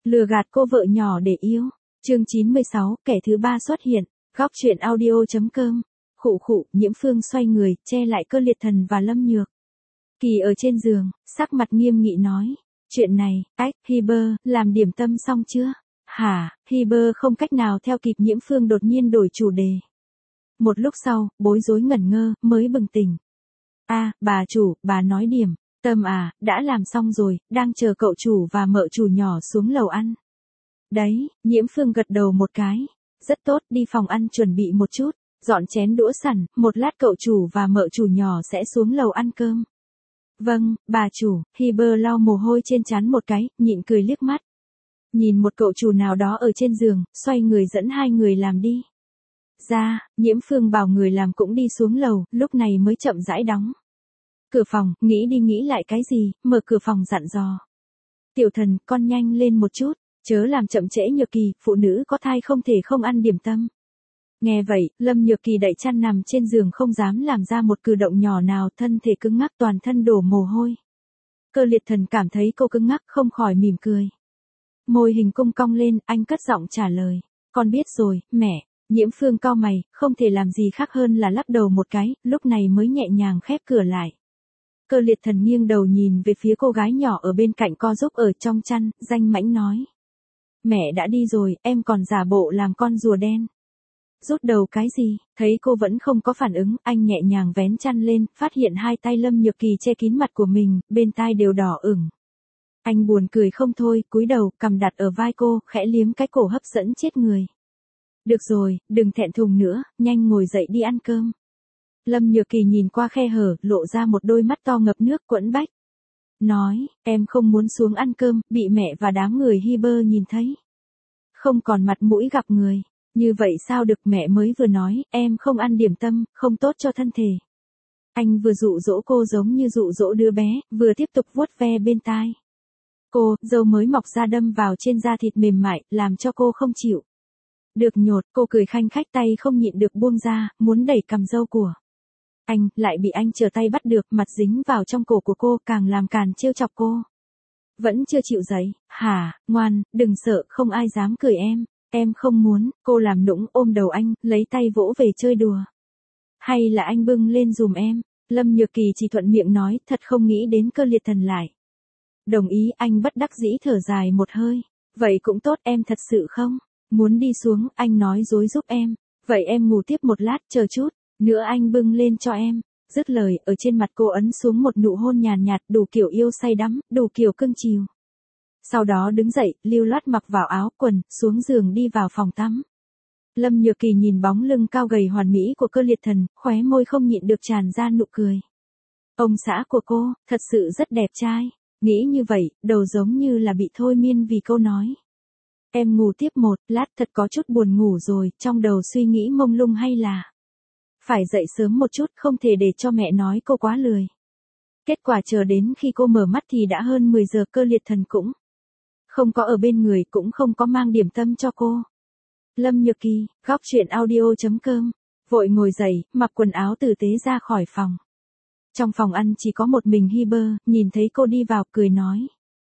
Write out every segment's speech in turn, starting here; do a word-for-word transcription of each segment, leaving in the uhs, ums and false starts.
Lừa gạt cô vợ nhỏ để yêu. Chương chín mươi sáu, kẻ thứ ba xuất hiện. Góc truyện audio.com. Khụ khụ, Nhiễm Phương xoay người, che lại Cơ Liệt Thần và Lâm Nhược Kỳ ở trên giường, sắc mặt nghiêm nghị nói. Chuyện này, ách, Hiber, làm điểm tâm xong chưa? Hả, Hiber không cách nào theo kịp, Nhiễm Phương đột nhiên đổi chủ đề. Một lúc sau, bối rối ngẩn ngơ, mới bừng tỉnh. a à, bà chủ, bà nói điểm tâm à, đã làm xong rồi, đang chờ cậu chủ và mợ chủ nhỏ xuống lầu ăn. Đấy, Nhiễm Phương gật đầu một cái. Rất tốt, đi phòng ăn chuẩn bị một chút, dọn chén đũa sẵn, một lát cậu chủ và mợ chủ nhỏ sẽ xuống lầu ăn cơm. Vâng, bà chủ. Hiber lau mồ hôi trên trán một cái, nhịn cười liếc mắt. Nhìn một cậu chủ nào đó ở trên giường, xoay người dẫn hai người làm đi ra. Nhiễm Phương bảo người làm cũng đi xuống lầu, lúc này mới chậm rãi đóng cửa phòng, nghĩ đi nghĩ lại cái gì, mở cửa phòng dặn dò. Tiểu Thần, con nhanh lên một chút, chớ làm chậm trễ Nhược Kỳ, phụ nữ có thai không thể không ăn điểm tâm. Nghe vậy, Lâm Nhược Kỳ đẩy chăn nằm trên giường không dám làm ra một cử động nhỏ nào, thân thể cứng ngắc, toàn thân đổ mồ hôi. Cơ Liệt Thần cảm thấy cô cứng ngắc không khỏi mỉm cười. Môi hình cung cong lên, anh cất giọng trả lời. Con biết rồi, mẹ. Nhiễm Phương cau mày, không thể làm gì khác hơn là lắc đầu một cái, lúc này mới nhẹ nhàng khép cửa lại. Cơ Liệt Thần nghiêng đầu nhìn về phía cô gái nhỏ ở bên cạnh co giúp ở trong chăn, danh mãnh nói. Mẹ đã đi rồi, em còn giả bộ làm con rùa đen. Rút đầu cái gì? Thấy cô vẫn không có phản ứng, anh nhẹ nhàng vén chăn lên, phát hiện hai tay Lâm Nhược Kỳ che kín mặt của mình, bên tai đều đỏ ửng. Anh buồn cười không thôi, cúi đầu, cằm đặt ở vai cô, khẽ liếm cái cổ hấp dẫn chết người. Được rồi, đừng thẹn thùng nữa, nhanh ngồi dậy đi ăn cơm. Lâm Nhược Kỳ nhìn qua khe hở, lộ ra một đôi mắt to ngập nước quẫn bách. Nói, em không muốn xuống ăn cơm, bị mẹ và đám người Hiber nhìn thấy. Không còn mặt mũi gặp người. Như vậy sao được, mẹ mới vừa nói, em không ăn điểm tâm, không tốt cho thân thể. Anh vừa dụ dỗ cô giống như dụ dỗ đứa bé, vừa tiếp tục vuốt ve bên tai. Cô, dâu mới mọc ra đâm vào trên da thịt mềm mại, làm cho cô không chịu được nhột, cô cười khanh khách, tay không nhịn được buông ra, muốn đẩy cằm dâu của anh, lại bị anh trở tay bắt được, mặt dính vào trong cổ của cô, càng làm càng trêu chọc cô. Vẫn chưa chịu dậy, hả, ngoan, đừng sợ, không ai dám cười em. Em không muốn, cô làm nũng ôm đầu anh, lấy tay vỗ về chơi đùa. Hay là anh bưng lên dùm em. Lâm Nhược Kỳ chỉ thuận miệng nói, thật không nghĩ đến Cơ Liệt Thần lại đồng ý. Anh bất đắc dĩ thở dài một hơi. Vậy cũng tốt, em thật sự không muốn đi xuống, anh nói dối giúp em. Vậy em ngủ tiếp một lát, chờ chút nữa anh bưng lên cho em. Dứt lời, ở trên mặt cô ấn xuống một nụ hôn nhàn nhạt, đủ kiểu yêu say đắm, đủ kiểu cưng chiều. Sau đó đứng dậy, lưu loát mặc vào áo, quần, xuống giường đi vào phòng tắm. Lâm Nhược Kỳ nhìn bóng lưng cao gầy hoàn mỹ của Cơ Liệt Thần, khóe môi không nhịn được tràn ra nụ cười. Ông xã của cô, thật sự rất đẹp trai. Nghĩ như vậy, đầu giống như là bị thôi miên vì câu nói. Em ngủ tiếp một lát, thật có chút buồn ngủ rồi, trong đầu suy nghĩ mông lung hay là phải dậy sớm một chút, không thể để cho mẹ nói cô quá lười. Kết quả chờ đến khi cô mở mắt thì đã hơn mười giờ, Cơ Liệt Thần cũng không có ở bên người, cũng không có mang điểm tâm cho cô. Lâm Nhược Kỳ, góc truyện audio.com, vội ngồi dậy, mặc quần áo tử tế ra khỏi phòng. Trong phòng ăn chỉ có một mình Hiber, nhìn thấy cô đi vào, cười nói.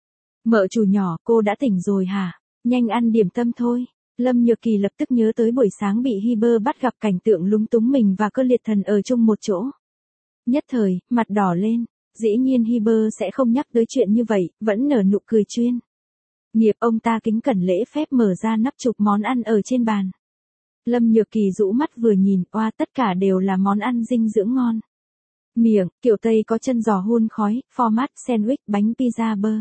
Mợ chủ nhỏ, cô đã tỉnh rồi hả? Nhanh ăn điểm tâm thôi. Lâm Nhược Kỳ lập tức nhớ tới buổi sáng bị Hiber bắt gặp cảnh tượng lúng túng mình và Cơ Liệt Thần ở chung một chỗ. Nhất thời, mặt đỏ lên, dĩ nhiên Hiber sẽ không nhắc tới chuyện như vậy, vẫn nở nụ cười chuyên nghiệp. Ông ta kính cẩn lễ phép mở ra nắp chụp món ăn ở trên bàn. Lâm Nhược Kỳ rũ mắt vừa nhìn, oa, tất cả đều là món ăn dinh dưỡng ngon miệng. Kiểu Tây có chân giò hun khói, format sandwich, bánh pizza bơ,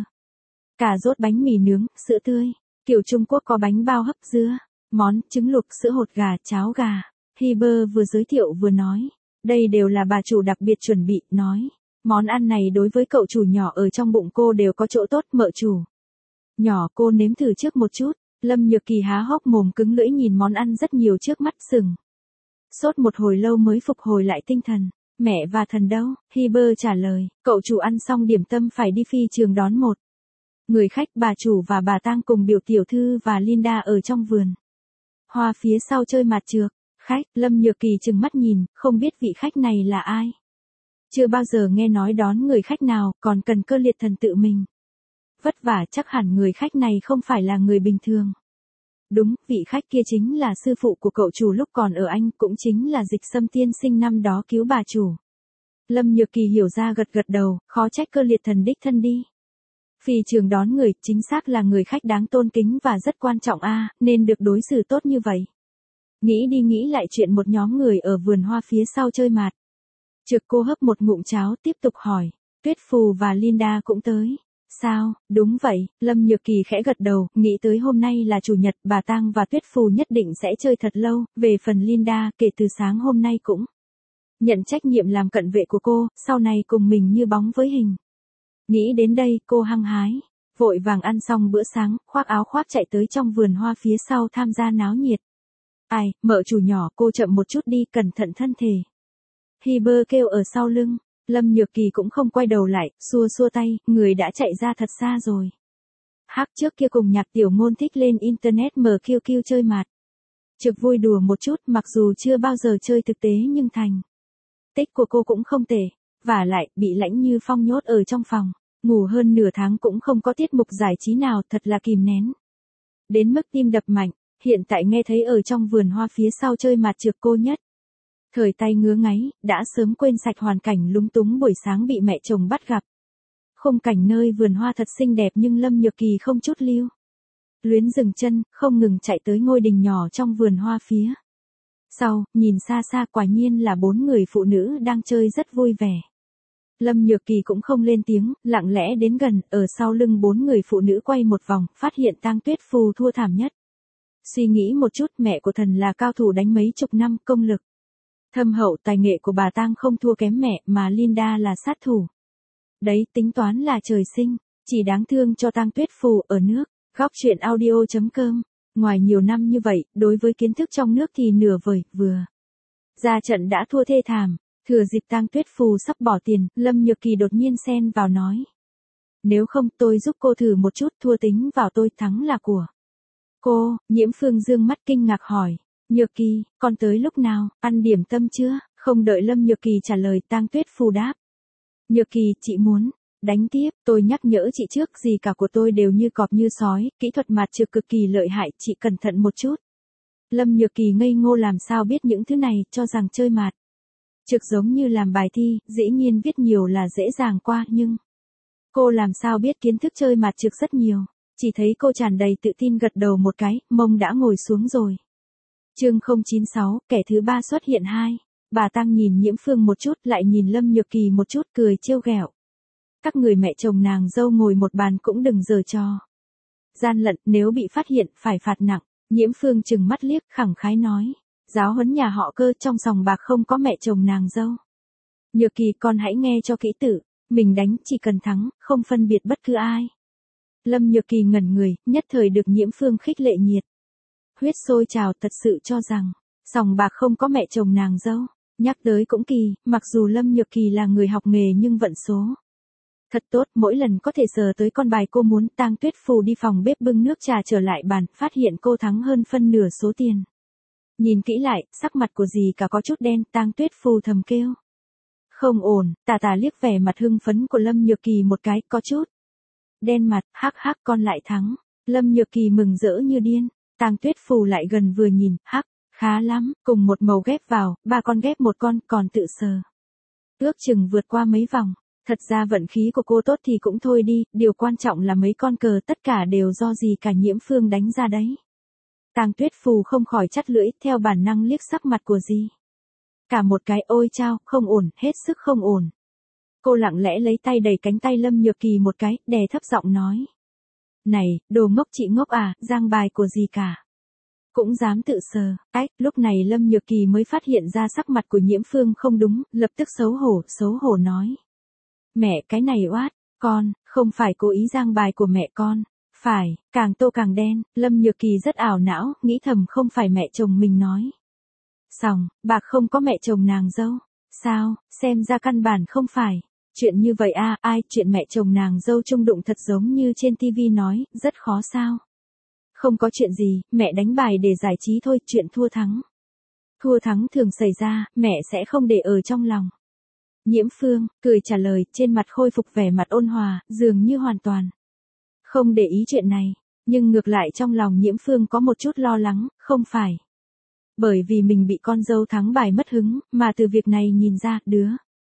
cà rốt, bánh mì nướng, sữa tươi. Kiểu Trung Quốc có bánh bao hấp dưa, món trứng luộc, sữa hột gà, cháo gà. Hiber vừa giới thiệu vừa nói. Đây đều là bà chủ đặc biệt chuẩn bị, nói. Món ăn này đối với cậu chủ nhỏ ở trong bụng cô đều có chỗ tốt, mợ chủ nhỏ, cô nếm thử trước một chút. Lâm Nhược Kỳ há hốc mồm cứng lưỡi nhìn món ăn rất nhiều trước mắt, sừng sốt một hồi lâu mới phục hồi lại tinh thần. Mẹ và Thần đâu? Hiber trả lời, cậu chủ ăn xong điểm tâm phải đi phi trường đón một người khách, bà chủ và bà Tang cùng biểu tiểu thư và Linda ở trong vườn hoa phía sau chơi mặt trược. Khách, Lâm Nhược Kỳ trừng mắt nhìn, không biết vị khách này là ai. Chưa bao giờ nghe nói đón người khách nào, còn cần Cơ Liệt Thần tự mình vất vả, chắc hẳn người khách này không phải là người bình thường. Đúng, vị khách kia chính là sư phụ của cậu chủ lúc còn ở Anh, cũng chính là Dịch Sâm tiên sinh năm đó cứu bà chủ. Lâm Nhược Kỳ hiểu ra gật gật đầu, khó trách Cơ Liệt Thần đích thân đi. Phi trường đón người, chính xác là người khách đáng tôn kính và rất quan trọng a, nên được đối xử tốt như vậy. Nghĩ đi nghĩ lại chuyện một nhóm người ở vườn hoa phía sau chơi mạt. Trực cô hấp một ngụm cháo tiếp tục hỏi, Tuyết Phù và Linda cũng tới. Sao, đúng vậy, Lâm Nhược Kỳ khẽ gật đầu, nghĩ tới hôm nay là chủ nhật, bà Tang và Tuyết Phù nhất định sẽ chơi thật lâu, về phần Linda, kể từ sáng hôm nay cũng nhận trách nhiệm làm cận vệ của cô, sau này cùng mình như bóng với hình. Nghĩ đến đây, cô hăng hái, vội vàng ăn xong bữa sáng, khoác áo khoác chạy tới trong vườn hoa phía sau tham gia náo nhiệt. Ai, mợ chủ nhỏ, cô chậm một chút đi, cẩn thận thân thể. Hiber kêu ở sau lưng. Lâm Nhược Kỳ cũng không quay đầu lại, xua xua tay, người đã chạy ra thật xa rồi. Hắc trước kia cùng Nhạc Tiểu Ngôn thích lên internet mở Q Q chơi mạt. Trực vui đùa một chút, mặc dù chưa bao giờ chơi thực tế nhưng thành tích của cô cũng không tệ. Vả lại, bị Lãnh Như Phong nhốt ở trong phòng, ngủ hơn nửa tháng cũng không có tiết mục giải trí nào, thật là kìm nén. Đến mức tim đập mạnh, hiện tại nghe thấy ở trong vườn hoa phía sau chơi mạt Trực cô nhất. Thời tay ngứa ngáy, đã sớm quên sạch hoàn cảnh lúng túng buổi sáng bị mẹ chồng bắt gặp. Khung cảnh nơi vườn hoa thật xinh đẹp nhưng Lâm Nhược Kỳ không chút lưu luyến dừng chân, không ngừng chạy tới ngôi đình nhỏ trong vườn hoa phía sau, nhìn xa xa quả nhiên là bốn người phụ nữ đang chơi rất vui vẻ. Lâm Nhược Kỳ cũng không lên tiếng, lặng lẽ đến gần, ở sau lưng bốn người phụ nữ quay một vòng, phát hiện Tang Tuyết Phù thua thảm nhất. Suy nghĩ một chút, mẹ của thần là cao thủ đánh mấy chục năm, công lực thâm hậu, tài nghệ của bà Tang không thua kém mẹ, mà Linda là sát thủ. Đấy, tính toán là trời sinh, chỉ đáng thương cho Tang Tuyết Phù ở nước. Góc truyện audio chấm com. Ngoài nhiều năm như vậy, đối với kiến thức trong nước thì nửa vời, vừa ra trận đã thua thê thảm. Thừa dịp Tang Tuyết Phù sắp bỏ tiền, Lâm Nhược Kỳ đột nhiên xen vào nói. Nếu không, tôi giúp cô thử một chút, thua tính vào tôi, thắng là của cô. Nhiễm Phương dương mắt kinh ngạc hỏi. Nhược Kỳ, con tới lúc nào, ăn điểm tâm chưa? Không đợi Lâm Nhược Kỳ trả lời, Tang Tuyết Phù đáp. Nhược Kỳ, chị muốn đánh tiếp, tôi nhắc nhở chị trước, gì cả của tôi đều như cọp như sói, kỹ thuật mạt Trực cực kỳ lợi hại, chị cẩn thận một chút. Lâm Nhược Kỳ ngây ngô làm sao biết những thứ này, cho rằng chơi mạt Trực giống như làm bài thi, dĩ nhiên viết nhiều là dễ dàng qua, nhưng cô làm sao biết kiến thức chơi mạt Trực rất nhiều. Chỉ thấy cô tràn đầy tự tin gật đầu một cái, mông đã ngồi xuống rồi. Chương không chín sáu, kẻ thứ ba xuất hiện hai. Bà Tang nhìn Nhiễm Phương một chút, lại nhìn Lâm Nhược Kỳ một chút, cười trêu ghẹo. Các người mẹ chồng nàng dâu ngồi một bàn cũng đừng giở trò gian lận, nếu bị phát hiện phải phạt nặng. Nhiễm Phương trừng mắt liếc, khẳng khái nói, giáo huấn nhà họ Cơ, trong sòng bạc không có mẹ chồng nàng dâu. Nhược Kỳ, con hãy nghe cho kỹ tử, mình đánh chỉ cần thắng, không phân biệt bất cứ ai. Lâm Nhược Kỳ ngẩn người, nhất thời được Nhiễm Phương khích lệ nhiệt huyết sôi trào, thật sự cho rằng sòng bạc không có mẹ chồng nàng dâu. Nhắc tới cũng kỳ, mặc dù Lâm Nhược Kỳ là người học nghề nhưng vận số thật tốt, mỗi lần có thể sờ tới con bài cô muốn. Tang Tuyết Phù đi phòng bếp bưng nước trà trở lại bàn, phát hiện cô thắng hơn phân nửa số tiền. Nhìn kỹ lại, sắc mặt của dì cả có chút đen, Tang Tuyết Phù thầm kêu. Không ổn, tà tà liếc vẻ mặt hưng phấn của Lâm Nhược Kỳ một cái, có chút đen mặt, hắc hắc con lại thắng. Lâm Nhược Kỳ mừng rỡ như điên. Tang Tuyết Phù lại gần vừa nhìn, hắc, khá lắm, cùng một màu ghép vào, ba con ghép một con, còn tự sờ. Ước chừng vượt qua mấy vòng. Thật ra vận khí của cô tốt thì cũng thôi đi, điều quan trọng là mấy con cờ tất cả đều do gì cả Nhiễm Phương đánh ra đấy. Tang Tuyết Phù không khỏi chắt lưỡi, theo bản năng liếc sắc mặt của gì. Cả một cái, ôi chao, không ổn, hết sức không ổn. Cô lặng lẽ lấy tay đẩy cánh tay Lâm Nhược Kỳ một cái, đè thấp giọng nói. Này, đồ ngốc chị ngốc à, giang bài của gì cả. Cũng dám tự sờ. Ách, lúc này Lâm Nhược Kỳ mới phát hiện ra sắc mặt của Nhiễm Phương không đúng, lập tức xấu hổ, xấu hổ nói. Mẹ, cái này oát, con, không phải cố ý giang bài của mẹ con. Phải, càng tô càng đen. Lâm Nhược Kỳ rất ảo não, nghĩ thầm không phải mẹ chồng mình nói. Xong, bạc không có mẹ chồng nàng dâu. Sao, xem ra căn bản không phải. Chuyện như vậy à, ai, chuyện mẹ chồng nàng dâu chung đụng thật giống như trên tivi nói, rất khó sao. Không có chuyện gì, mẹ đánh bài để giải trí thôi, chuyện thua thắng. Thua thắng thường xảy ra, mẹ sẽ không để ở trong lòng. Nhiễm Phương, cười trả lời, trên mặt khôi phục vẻ mặt ôn hòa, dường như hoàn toàn không để ý chuyện này, nhưng ngược lại trong lòng Nhiễm Phương có một chút lo lắng, không phải. Bởi vì mình bị con dâu thắng bài mất hứng, mà từ việc này nhìn ra, đứa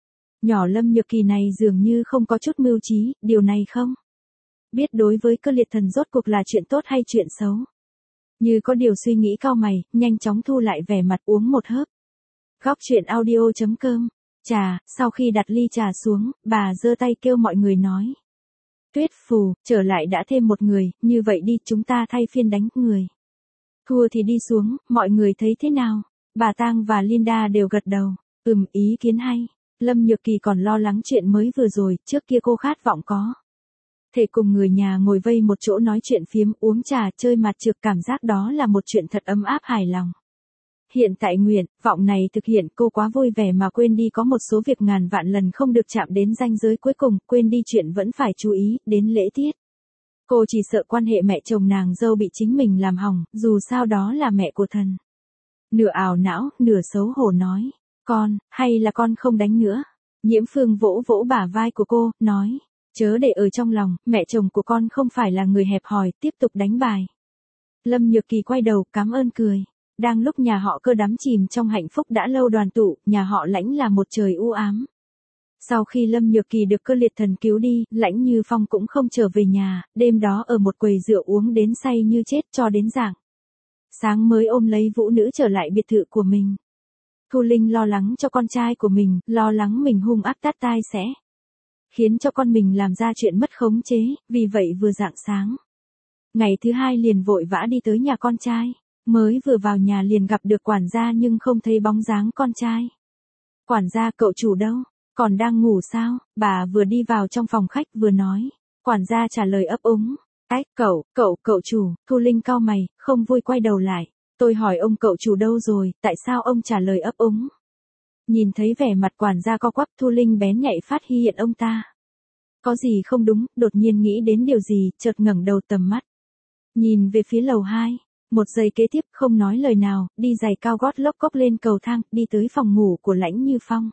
nhỏ Lâm Nhược Kỳ này dường như không có chút mưu trí, điều này không biết đối với Cơ Liệt Thần rốt cuộc là chuyện tốt hay chuyện xấu. Như có điều suy nghĩ cau mày, nhanh chóng thu lại vẻ mặt uống một hớp. Góc chuyện audio chấm com. Trà, sau khi đặt ly trà xuống, bà giơ tay kêu mọi người nói. Tuyết Phù, trở lại đã thêm một người, như vậy đi chúng ta thay phiên đánh người. Thua thì đi xuống, mọi người thấy thế nào? Bà Tang và Linda đều gật đầu. Ừm, ý kiến hay. Lâm Nhược Kỳ còn lo lắng chuyện mới vừa rồi, trước kia cô khát vọng có thể cùng người nhà ngồi vây một chỗ nói chuyện phiếm, uống trà, chơi mặt trược, cảm giác đó là một chuyện thật ấm áp hài lòng. Hiện tại nguyện vọng này thực hiện, cô quá vui vẻ mà quên đi có một số việc ngàn vạn lần không được chạm đến ranh giới cuối cùng, quên đi chuyện vẫn phải chú ý đến lễ tiết. Cô chỉ sợ quan hệ mẹ chồng nàng dâu bị chính mình làm hỏng, dù sao đó là mẹ của thần. Nửa ảo não, nửa xấu hổ nói, con, hay là con không đánh nữa. Nhiễm Phương vỗ vỗ bả vai của cô, nói, chớ để ở trong lòng, mẹ chồng của con không phải là người hẹp hòi, tiếp tục đánh bài. Lâm Nhược Kỳ quay đầu, cảm ơn cười. Đang lúc nhà họ Cơ đắm chìm trong hạnh phúc đã lâu đoàn tụ, nhà họ Lãnh là một trời u ám. Sau khi Lâm Nhược Kỳ được Cơ Liệt Thần cứu đi, Lãnh Như Phong cũng không trở về nhà, đêm đó ở một quầy rượu uống đến say như chết cho đến rạng sáng mới ôm lấy Vũ Nữ trở lại biệt thự của mình. Thu Linh lo lắng cho con trai của mình, lo lắng mình hung ác tát tai sẽ khiến cho con mình làm ra chuyện mất khống chế, vì vậy vừa rạng sáng. Ngày thứ hai liền vội vã đi tới nhà con trai, mới vừa vào nhà liền gặp được quản gia nhưng không thấy bóng dáng con trai. Quản gia, cậu chủ đâu? Còn đang ngủ sao? Bà vừa đi vào trong phòng khách vừa nói. Quản gia trả lời ấp úng. Ách, cậu, cậu, cậu chủ. Thu Linh cau mày, không vui quay đầu lại. Tôi hỏi ông cậu chủ đâu rồi, tại sao ông trả lời ấp úng? Nhìn thấy vẻ mặt quản gia co quắp, Thu Linh bén nhạy phát hiện ông ta có gì không đúng, đột nhiên nghĩ đến điều gì, chợt ngẩng đầu tầm mắt. Nhìn về phía lầu hai. Một giây kế tiếp không nói lời nào, đi giày cao gót lốc cốc lên cầu thang, đi tới phòng ngủ của Lãnh Như Phong.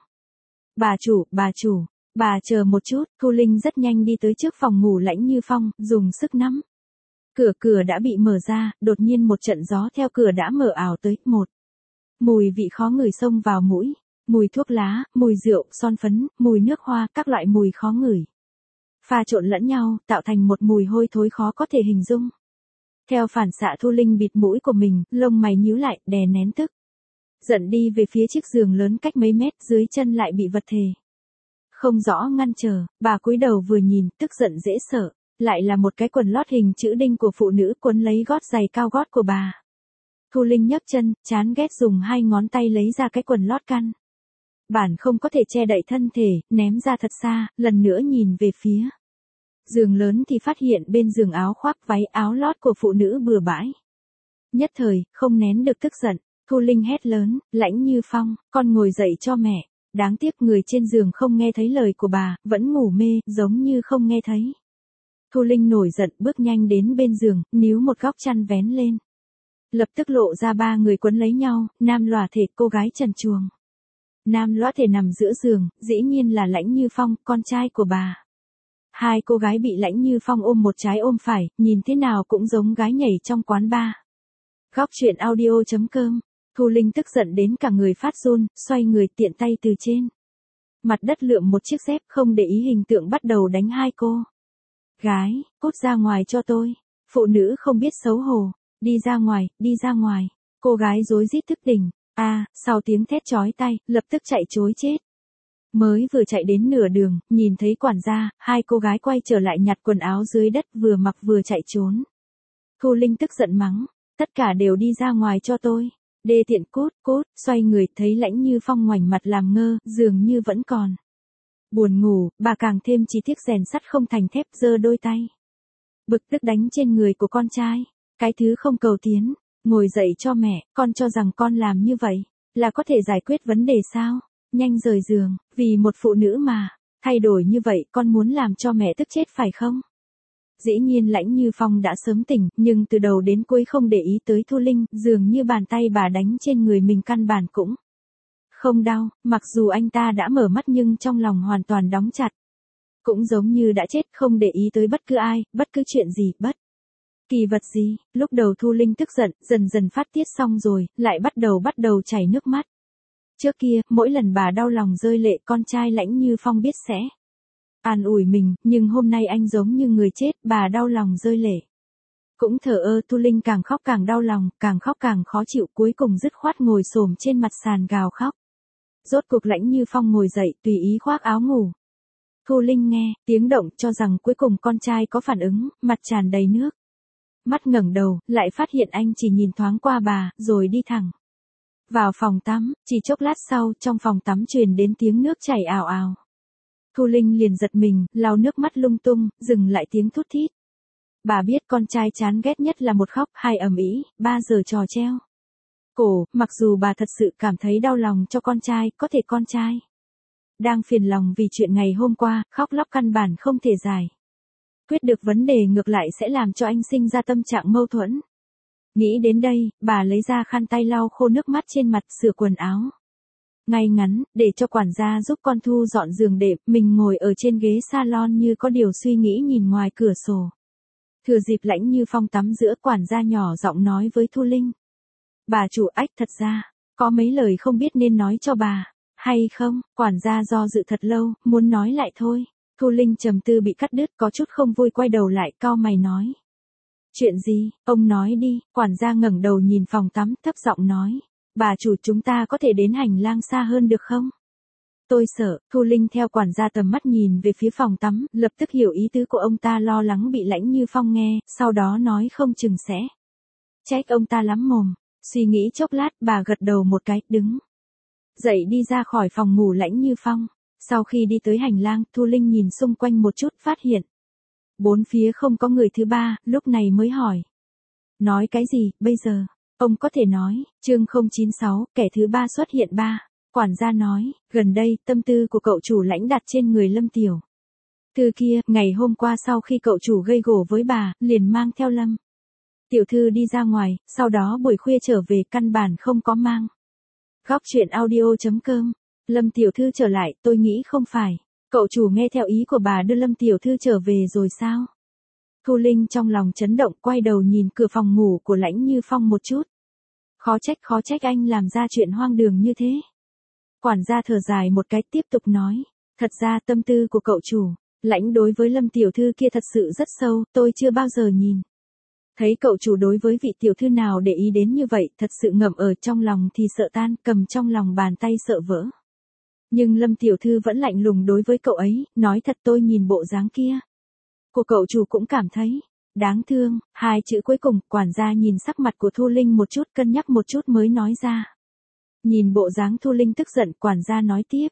Bà chủ, bà chủ, bà chờ một chút, Thu Linh rất nhanh đi tới trước phòng ngủ Lãnh Như Phong, dùng sức nắm. Cửa cửa đã bị mở ra, đột nhiên một trận gió theo cửa đã mở ảo tới, một. Mùi vị khó ngửi xông vào mũi, mùi thuốc lá, mùi rượu, son phấn, mùi nước hoa, các loại mùi khó ngửi. Pha trộn lẫn nhau, tạo thành một mùi hôi thối khó có thể hình dung. Theo phản xạ Thu Linh bịt mũi của mình, lông mày nhíu lại, đè nén tức giận đi về phía chiếc giường lớn cách mấy mét, dưới chân lại bị vật thể không rõ ngăn trở, bà cúi đầu vừa nhìn, tức giận dễ sợ, lại là một cái quần lót hình chữ đinh của phụ nữ quấn lấy gót giày cao gót của bà. Thu Linh nhấc chân, chán ghét dùng hai ngón tay lấy ra cái quần lót căn bản không có thể che đậy thân thể, ném ra thật xa, lần nữa nhìn về phía giường lớn thì phát hiện bên giường áo khoác váy áo lót của phụ nữ bừa bãi. Nhất thời, không nén được tức giận, Thu Linh hét lớn, Lãnh Như Phong, con ngồi dậy cho mẹ. Đáng tiếc người trên giường không nghe thấy lời của bà, vẫn ngủ mê, giống như không nghe thấy. Thu Linh nổi giận bước nhanh đến bên giường, níu một góc chăn vén lên. Lập tức lộ ra ba người quấn lấy nhau, nam lòa thể, cô gái trần truồng. Nam lóa thể nằm giữa giường, dĩ nhiên là Lãnh Như Phong, con trai của bà. Hai cô gái bị Lãnh Như Phong ôm một trái ôm phải, nhìn thế nào cũng giống gái nhảy trong quán bar. Góc chuyện audio chấm com. Thu Linh tức giận đến cả người phát run, xoay người tiện tay từ trên mặt đất lượm một chiếc dép, không để ý hình tượng bắt đầu đánh hai cô gái. Cút ra ngoài cho tôi. Phụ nữ không biết xấu hổ. Đi ra ngoài, đi ra ngoài. Cô gái rối rít thức tỉnh. A, à, sau tiếng thét chói tai, lập tức chạy trối chết. Mới vừa chạy đến nửa đường, nhìn thấy quản gia, hai cô gái quay trở lại nhặt quần áo dưới đất vừa mặc vừa chạy trốn. Thu Linh tức giận mắng, tất cả đều đi ra ngoài cho tôi. Đê tiện, cút, cút, xoay người thấy Lãnh Như Phong ngoảnh mặt làm ngơ, dường như vẫn còn buồn ngủ, bà càng thêm chỉ tiếc rèn sắt không thành thép, giơ đôi tay bực tức đánh trên người của con trai. Cái thứ không cầu tiến, ngồi dậy cho mẹ, con cho rằng con làm như vậy là có thể giải quyết vấn đề sao? Nhanh rời giường, vì một phụ nữ mà, thay đổi như vậy con muốn làm cho mẹ tức chết phải không? Dĩ nhiên Lãnh Như Phong đã sớm tỉnh, nhưng từ đầu đến cuối không để ý tới Thu Linh, dường như bàn tay bà đánh trên người mình căn bản cũng không đau, mặc dù anh ta đã mở mắt nhưng trong lòng hoàn toàn đóng chặt. Cũng giống như đã chết, không để ý tới bất cứ ai, bất cứ chuyện gì, bất kỳ vật gì. Lúc đầu Thu Linh tức giận, dần dần phát tiết xong rồi, lại bắt đầu bắt đầu chảy nước mắt. Trước kia, mỗi lần bà đau lòng rơi lệ, con trai Lãnh Như Phong biết sẽ an ủi mình, nhưng hôm nay anh giống như người chết, bà đau lòng rơi lệ. Cũng thờ ơ, Thu Linh càng khóc càng đau lòng, càng khóc càng khó chịu, cuối cùng dứt khoát ngồi xổm trên mặt sàn gào khóc. Rốt cuộc Lãnh Như Phong ngồi dậy, tùy ý khoác áo ngủ. Thu Linh nghe tiếng động cho rằng cuối cùng con trai có phản ứng, mặt tràn đầy nước. Mắt ngẩng đầu, lại phát hiện anh chỉ nhìn thoáng qua bà, rồi đi thẳng vào phòng tắm. Chỉ chốc lát sau, trong phòng tắm truyền đến tiếng nước chảy ào ào. Thu Linh liền giật mình, lau nước mắt lung tung, dừng lại tiếng thút thít. Bà biết con trai chán ghét nhất là một khóc, hai ầm ĩ, ba giờ trò treo cổ. Mặc dù bà thật sự cảm thấy đau lòng cho con trai, có thể con trai đang phiền lòng vì chuyện ngày hôm qua, khóc lóc căn bản không thể giải quyết được vấn đề, ngược lại sẽ làm cho anh sinh ra tâm trạng mâu thuẫn. Nghĩ đến đây, bà lấy ra khăn tay lau khô nước mắt trên mặt, sửa quần áo ngay ngắn, để cho quản gia giúp con thu dọn giường đệm. Mình ngồi ở trên ghế salon như có điều suy nghĩ nhìn ngoài cửa sổ. Thừa dịp Lãnh Như Phong tắm giữa, quản gia nhỏ giọng nói với Thu Linh. Bà chủ, ách, thật ra, có mấy lời không biết nên nói cho bà, hay không? Quản gia do dự thật lâu, muốn nói lại thôi. Thu Linh trầm tư bị cắt đứt, có chút không vui, quay đầu lại, cau mày nói. Chuyện gì? Ông nói đi. Quản gia ngẩng đầu nhìn phòng tắm, thấp giọng nói. Bà chủ, chúng ta có thể đến hành lang xa hơn được không? Tôi sợ. Thu Linh theo quản gia tầm mắt nhìn về phía phòng tắm, lập tức hiểu ý tứ của ông ta, lo lắng bị Lãnh Như Phong nghe, sau đó nói không chừng sẽ trách ông ta lắm mồm. Suy nghĩ chốc lát, bà gật đầu một cái, đứng dậy đi ra khỏi phòng ngủ Lãnh Như Phong. Sau khi đi tới hành lang, Thu Linh nhìn xung quanh một chút, phát hiện bốn phía không có người thứ ba, lúc này mới hỏi. Nói cái gì, bây giờ? Ông có thể nói. Chương không chín sáu, kẻ thứ ba xuất hiện ba. Quản gia nói, gần đây, tâm tư của cậu chủ Lãnh đặt trên người Lâm Tiểu Thư kia, ngày hôm qua sau khi cậu chủ gây gổ với bà, liền mang theo Lâm Tiểu Thư đi ra ngoài, sau đó buổi khuya trở về, căn bản không có mang. Góc truyện audio chấm com. Lâm Tiểu Thư trở lại, tôi nghĩ không phải cậu chủ nghe theo ý của bà đưa Lâm Tiểu Thư trở về rồi sao? Thu Linh trong lòng chấn động, quay đầu nhìn cửa phòng ngủ của Lãnh Như Phong một chút. Khó trách, khó trách anh làm ra chuyện hoang đường như thế. Quản gia thở dài một cái, tiếp tục nói. Thật ra tâm tư của cậu chủ Lãnh đối với Lâm Tiểu Thư kia thật sự rất sâu, tôi chưa bao giờ nhìn thấy cậu chủ đối với vị tiểu thư nào để ý đến như vậy, thật sự ngậm ở trong lòng thì sợ tan, cầm trong lòng bàn tay sợ vỡ. Nhưng Lâm Tiểu Thư vẫn lạnh lùng đối với cậu ấy, nói thật tôi nhìn bộ dáng kia của cậu chủ cũng cảm thấy đáng thương. Hai chữ cuối cùng, quản gia nhìn sắc mặt của Thu Linh một chút, cân nhắc một chút mới nói ra. Nhìn bộ dáng Thu Linh tức giận, quản gia nói tiếp.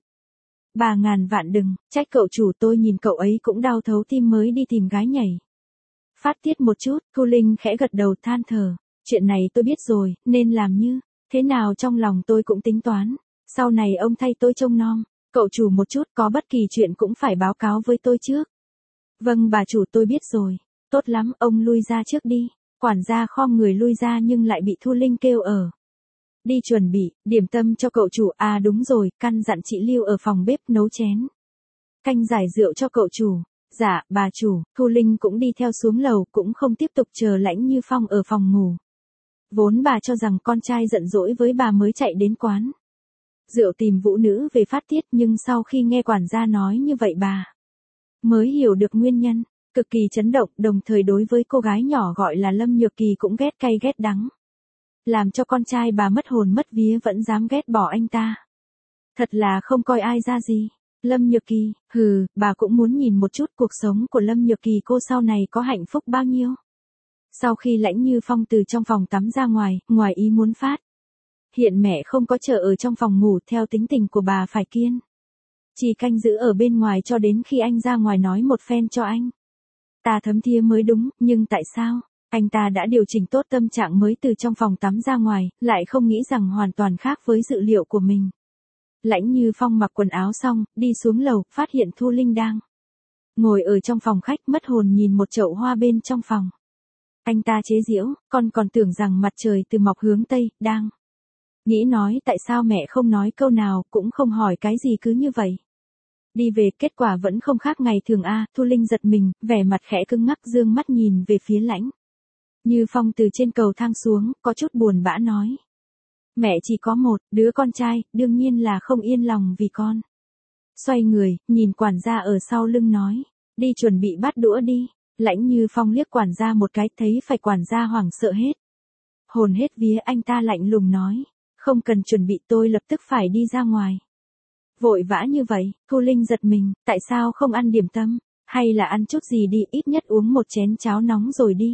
Bà ngàn vạn đừng trách cậu chủ, tôi nhìn cậu ấy cũng đau thấu tim mới đi tìm gái nhảy phát tiết một chút. Thu Linh khẽ gật đầu, than thở. Chuyện này tôi biết rồi, nên làm như thế nào trong lòng tôi cũng tính toán. Sau này ông thay tôi trông nom cậu chủ một chút, có bất kỳ chuyện cũng phải báo cáo với tôi trước. Vâng bà chủ, tôi biết rồi. Tốt lắm, ông lui ra trước đi. Quản gia khom người lui ra nhưng lại bị Thu Linh kêu ở. Đi chuẩn bị điểm tâm cho cậu chủ. À đúng rồi, căn dặn chị Lưu ở phòng bếp nấu chén canh giải rượu cho cậu chủ. Dạ, bà chủ. Thu Linh cũng đi theo xuống lầu, cũng không tiếp tục chờ Lãnh Như Phong ở phòng ngủ. Vốn bà cho rằng con trai giận dỗi với bà mới chạy đến quán rượu tìm vũ nữ về phát tiết, nhưng sau khi nghe quản gia nói như vậy bà mới hiểu được nguyên nhân. Cực kỳ chấn động, đồng thời đối với cô gái nhỏ gọi là Lâm Nhược Kỳ cũng ghét cay ghét đắng. Làm cho con trai bà mất hồn mất vía vẫn dám ghét bỏ anh ta. Thật là không coi ai ra gì. Lâm Nhược Kỳ, hừ, bà cũng muốn nhìn một chút cuộc sống của Lâm Nhược Kỳ cô sau này có hạnh phúc bao nhiêu. Sau khi Lãnh Như Phong từ trong phòng tắm ra ngoài, ngoài ý muốn phát hiện mẹ không có chờ ở trong phòng ngủ, theo tính tình của bà phải kiên chỉ canh giữ ở bên ngoài cho đến khi anh ra ngoài nói một phen cho anh ta thấm thía mới đúng. Nhưng tại sao anh ta đã điều chỉnh tốt tâm trạng mới từ trong phòng tắm ra ngoài, lại không nghĩ rằng hoàn toàn khác với dự liệu của mình. Lãnh Như Phong mặc quần áo xong, đi xuống lầu, phát hiện Thu Linh đang ngồi ở trong phòng khách, mất hồn nhìn một chậu hoa bên trong phòng. Anh ta chế giễu, con còn tưởng rằng mặt trời từ mọc hướng Tây, đang nghĩ nói tại sao mẹ không nói câu nào, cũng không hỏi cái gì, cứ như vậy Đi về, kết quả vẫn không khác ngày thường a. Thu Linh giật mình, vẻ mặt khẽ cứng ngắc, dương mắt nhìn về phía Lãnh Như Phong từ trên cầu thang xuống, có chút buồn bã nói. Mẹ chỉ có một đứa con trai, đương nhiên là không yên lòng vì con. Xoay người, nhìn quản gia ở sau lưng nói. Đi chuẩn bị bát đũa đi. Lãnh Như Phong liếc quản gia một cái, thấy phải quản gia hoảng sợ hết. Hồn hết vía, anh ta lạnh lùng nói. Không cần chuẩn bị, tôi lập tức phải đi ra ngoài. Vội vã như vậy, Thu Linh giật mình, tại sao không ăn điểm tâm, hay là ăn chút gì đi, ít nhất uống một chén cháo nóng rồi đi.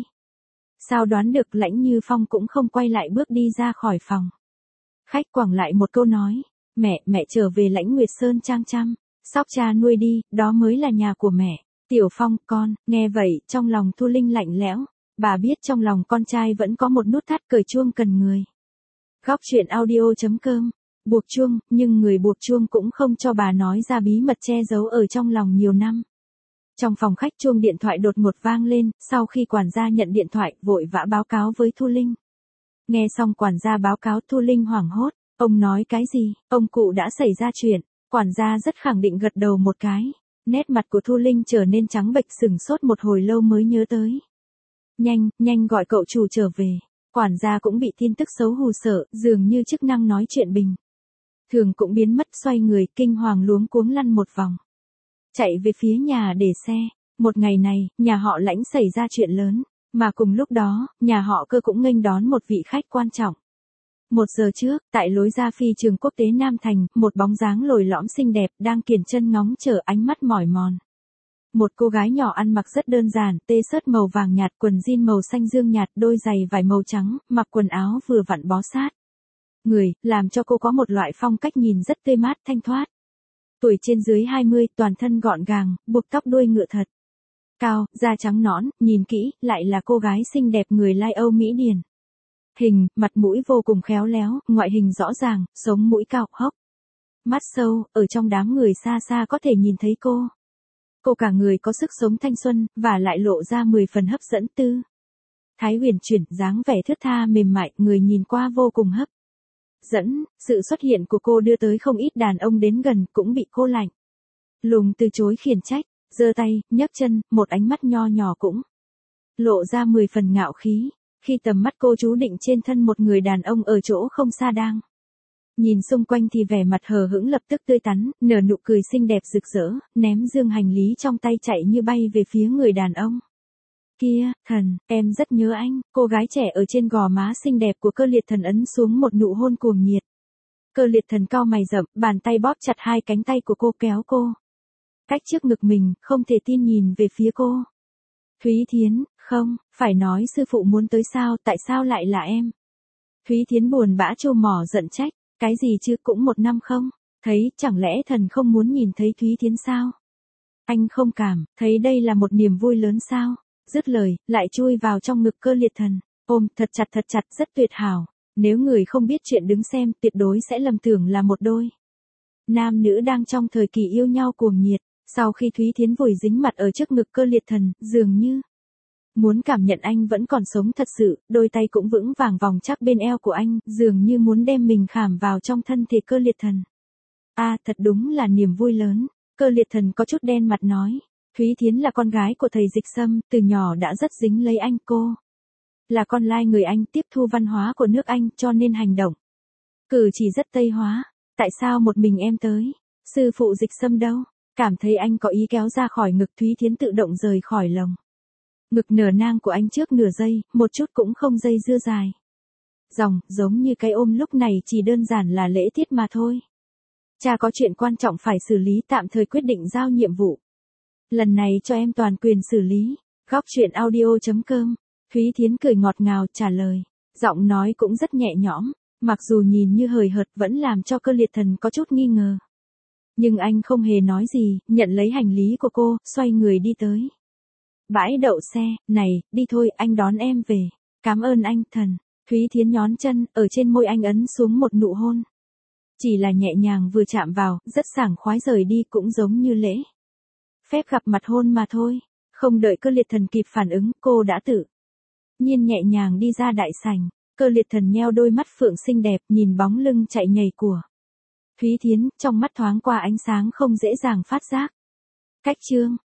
Sao đoán được Lãnh Như Phong cũng không quay lại bước đi ra khỏi phòng. Khách quẳng lại một câu nói, mẹ, mẹ trở về Lãnh Nguyệt Sơn trang chăm, sóc cha nuôi đi, đó mới là nhà của mẹ. Tiểu Phong, con, nghe vậy, trong lòng Thu Linh lạnh lẽo, bà biết trong lòng con trai vẫn có một nút thắt cởi chuông cần người. Góc truyện audio chấm com, buộc chuông, nhưng người buộc chuông cũng không cho bà nói ra bí mật che giấu ở trong lòng nhiều năm. Trong phòng khách chuông điện thoại đột ngột vang lên, sau khi quản gia nhận điện thoại, vội vã báo cáo với Thu Linh. Nghe xong quản gia báo cáo, Thu Linh hoảng hốt, ông nói cái gì, ông cụ đã xảy ra chuyện, quản gia rất khẳng định gật đầu một cái. Nét mặt của Thu Linh trở nên trắng bệch, sừng sốt một hồi lâu mới nhớ tới. Nhanh, nhanh gọi cậu chủ trở về. Quản gia cũng bị tin tức xấu hù sợ, dường như chức năng nói chuyện bình thường cũng biến mất, xoay người, kinh hoàng luống cuống lăn một vòng. Chạy về phía nhà để xe. Một ngày này, nhà họ Lãnh xảy ra chuyện lớn, mà cùng lúc đó, nhà họ Cơ cũng nghênh đón một vị khách quan trọng. Một giờ trước, tại lối ra phi trường quốc tế Nam Thành, một bóng dáng lồi lõm xinh đẹp đang kiềng chân ngóng chờ, ánh mắt mỏi mòn. Một cô gái nhỏ ăn mặc rất đơn giản, tê-shirts màu vàng nhạt, quần jean màu xanh dương nhạt, đôi giày vải màu trắng, mặc quần áo vừa vặn bó sát người, làm cho cô có một loại phong cách nhìn rất tươi mát, thanh thoát. Tuổi trên dưới hai mươi, toàn thân gọn gàng, buộc tóc đuôi ngựa thật cao, da trắng nõn, nhìn kỹ, lại là cô gái xinh đẹp người Lai Âu Mỹ Điển. Hình, mặt mũi vô cùng khéo léo, ngoại hình rõ ràng, sống mũi cao, hốc mắt sâu, ở trong đám người xa xa có thể nhìn thấy cô. Cô cả người có sức sống thanh xuân, và lại lộ ra mười phần hấp dẫn tư. Thái huyền chuyển, dáng vẻ thướt tha mềm mại, người nhìn qua vô cùng hấp dẫn. Sự xuất hiện của cô đưa tới không ít đàn ông đến gần, cũng bị cô lạnh lùng từ chối khiển trách, giơ tay, nhấc chân, một ánh mắt nho nhỏ cũng lộ ra mười phần ngạo khí. Khi tầm mắt cô chú định trên thân một người đàn ông ở chỗ không xa đang nhìn xung quanh thì vẻ mặt hờ hững lập tức tươi tắn, nở nụ cười xinh đẹp rực rỡ, ném dương hành lý trong tay chạy như bay về phía người đàn ông kia. Thần, em rất nhớ anh. Cô gái trẻ ở trên gò má xinh đẹp của Cơ Liệt Thần ấn xuống một nụ hôn cuồng nhiệt. Cơ Liệt Thần cau mày rậm, bàn tay bóp chặt hai cánh tay của cô, kéo cô cách trước ngực mình, không thể tin nhìn về phía cô. Thúy Thiến, không, phải nói sư phụ muốn tới sao, tại sao lại là em? Thúy Thiến buồn bã trêu mỏ giận trách, cái gì chứ, cũng một năm không thấy, chẳng lẽ thần không muốn nhìn thấy Thúy Thiến sao? Anh không cảm thấy đây là một niềm vui lớn sao? Dứt lời, lại chui vào trong ngực Cơ Liệt Thần, ôm thật chặt thật chặt, rất tuyệt hảo. Nếu người không biết chuyện đứng xem, tuyệt đối sẽ lầm tưởng là một đôi nam nữ đang trong thời kỳ yêu nhau cuồng nhiệt. Sau khi Thúy Thiến vùi dính mặt ở trước ngực Cơ Liệt Thần, dường như muốn cảm nhận anh vẫn còn sống thật sự, đôi tay cũng vững vàng vòng chắc bên eo của anh, dường như muốn đem mình khảm vào trong thân thể Cơ Liệt Thần. A, à, thật đúng là niềm vui lớn. Cơ Liệt Thần có chút đen mặt nói, Thúy Thiến là con gái của thầy Dịch Sâm, từ nhỏ đã rất dính lấy anh, cô là con lai người Anh, tiếp thu văn hóa của nước Anh, cho nên hành động cử chỉ rất Tây hóa. Tại sao một mình em tới? Sư phụ Dịch Sâm đâu? Cảm thấy anh có ý kéo ra khỏi ngực, Thúy Thiến tự động rời khỏi lồng ngực nở nang của anh trước nửa giây, một chút cũng không dây dưa dài dòng, giống như cái ôm lúc này chỉ đơn giản là lễ tiết mà thôi. Cha có chuyện quan trọng phải xử lý, tạm thời quyết định giao nhiệm vụ lần này cho em toàn quyền xử lý. Góc truyện audio chấm com. Thúy Thiến cười ngọt ngào trả lời, giọng nói cũng rất nhẹ nhõm, mặc dù nhìn như hời hợt vẫn làm cho Cơ Liệt Thần có chút nghi ngờ. Nhưng anh không hề nói gì, nhận lấy hành lý của cô, xoay người đi tới bãi đậu xe. Này, đi thôi, anh đón em về. Cảm ơn anh, Thần. Thúy Thiến nhón chân, ở trên môi anh ấn xuống một nụ hôn. Chỉ là nhẹ nhàng vừa chạm vào, rất sảng khoái rời đi, cũng giống như lễ phép gặp mặt hôn mà thôi. Không đợi Cơ Liệt Thần kịp phản ứng, cô đã tự nhiên nhẹ nhàng đi ra đại sảnh. Cơ Liệt Thần nheo đôi mắt phượng xinh đẹp, nhìn bóng lưng chạy nhảy của Thúy Thiến, trong mắt thoáng qua ánh sáng không dễ dàng phát giác. Cách chương.